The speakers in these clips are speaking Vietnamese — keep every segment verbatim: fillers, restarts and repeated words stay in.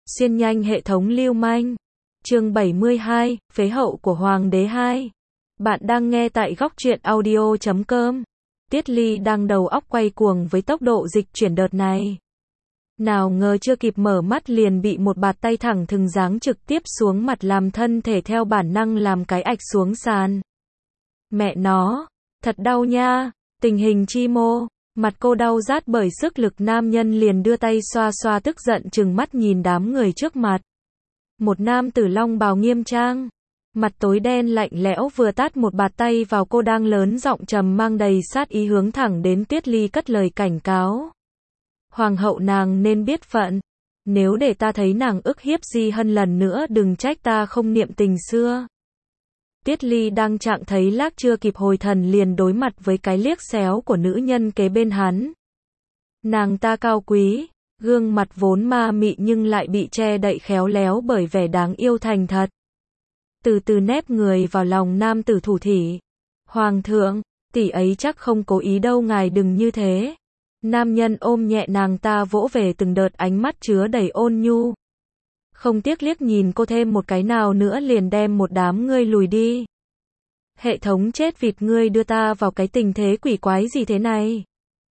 Xuyên nhanh hệ thống lưu manh. Chương bảy mươi hai, phế hậu của Hoàng đế hai. Bạn đang nghe tại góc truyện audio chấm com. Tiết Ly đang đầu óc quay cuồng với tốc độ dịch chuyển đợt này. Nào ngờ chưa kịp mở mắt liền bị một bạt tay thẳng thừng giáng trực tiếp xuống mặt làm thân thể theo bản năng làm cái ạch xuống sàn. Mẹ nó, thật đau nha, tình hình chi mô. Mặt cô đau rát bởi sức lực nam nhân liền đưa tay xoa xoa tức giận trừng mắt nhìn đám người trước mặt. Một nam tử long bào nghiêm trang, mặt tối đen lạnh lẽo vừa tát một bạt tay vào cô đang lớn giọng trầm mang đầy sát ý hướng thẳng đến Tuyết Ly cất lời cảnh cáo. Hoàng hậu nàng nên biết phận, nếu để ta thấy nàng ức hiếp Di Hân lần nữa đừng trách ta không niệm tình xưa. Tiết Ly đang trạng thấy lác chưa kịp hồi thần liền đối mặt với cái liếc xéo của nữ nhân kế bên hắn. Nàng ta cao quý, gương mặt vốn ma mị nhưng lại bị che đậy khéo léo bởi vẻ đáng yêu thành thật. Từ từ nép người vào lòng nam tử thủ thỉ. Hoàng thượng, tỷ ấy chắc không cố ý đâu ngài đừng như thế. Nam nhân ôm nhẹ nàng ta vỗ về từng đợt ánh mắt chứa đầy ôn nhu. Không tiếc liếc nhìn cô thêm một cái nào nữa liền đem một đám ngươi lùi đi. Hệ thống chết vịt ngươi đưa ta vào cái tình thế quỷ quái gì thế này.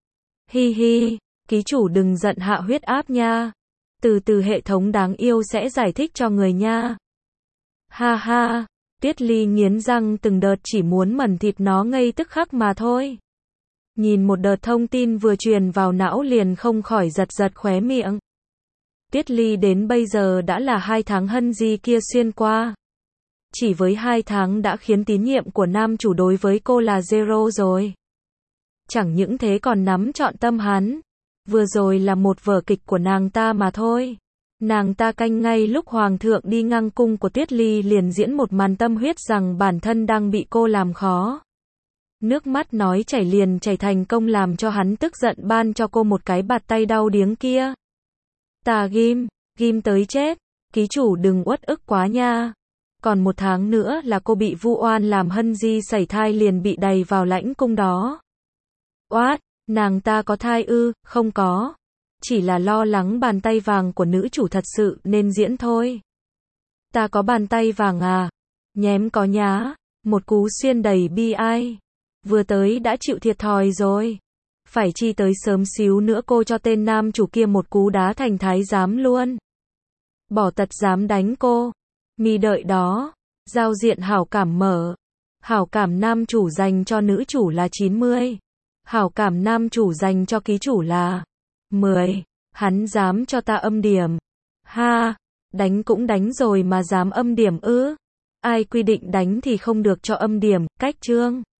Hi hi, ký chủ đừng giận hạ huyết áp nha. Từ từ hệ thống đáng yêu sẽ giải thích cho người nha. Ha ha, Tiết Ly nghiến răng từng đợt chỉ muốn mẩn thịt nó ngay tức khắc mà thôi. Nhìn một đợt thông tin vừa truyền vào não liền không khỏi giật giật khóe miệng. Tiết Ly đến bây giờ đã là hai tháng hân di kia xuyên qua. Chỉ với hai tháng đã khiến tín nhiệm của nam chủ đối với cô là zero rồi. Chẳng những thế còn nắm trọn tâm hắn. Vừa rồi là một vở kịch của nàng ta mà thôi. Nàng ta canh ngay lúc hoàng thượng đi ngang cung của Tiết Ly liền diễn một màn tâm huyết rằng bản thân đang bị cô làm khó. Nước mắt nói chảy liền chảy thành công làm cho hắn tức giận ban cho cô một cái bạt tay đau điếng kia. Tà ghim, ghim tới chết, ký chủ đừng uất ức quá nha. Còn một tháng nữa là cô bị vu oan làm hân di sảy thai liền bị đày vào lãnh cung đó. Oát, nàng ta có thai ư, không có. Chỉ là lo lắng bàn tay vàng của nữ chủ thật sự nên diễn thôi. Ta có bàn tay vàng à? Nhém có nhá, một cú xuyên đầy bi ai. Vừa tới đã chịu thiệt thòi rồi. Phải chi tới sớm xíu nữa cô cho tên nam chủ kia một cú đá thành thái giám luôn. Bỏ tật dám đánh cô. Mi đợi đó. Giao diện hảo cảm mở. Hảo cảm nam chủ dành cho nữ chủ là chín mươi. Hảo cảm nam chủ dành cho ký chủ là mười. Hắn dám cho ta âm điểm. Ha, đánh cũng đánh rồi mà dám âm điểm ư? Ai quy định đánh thì không được cho âm điểm, cách chương.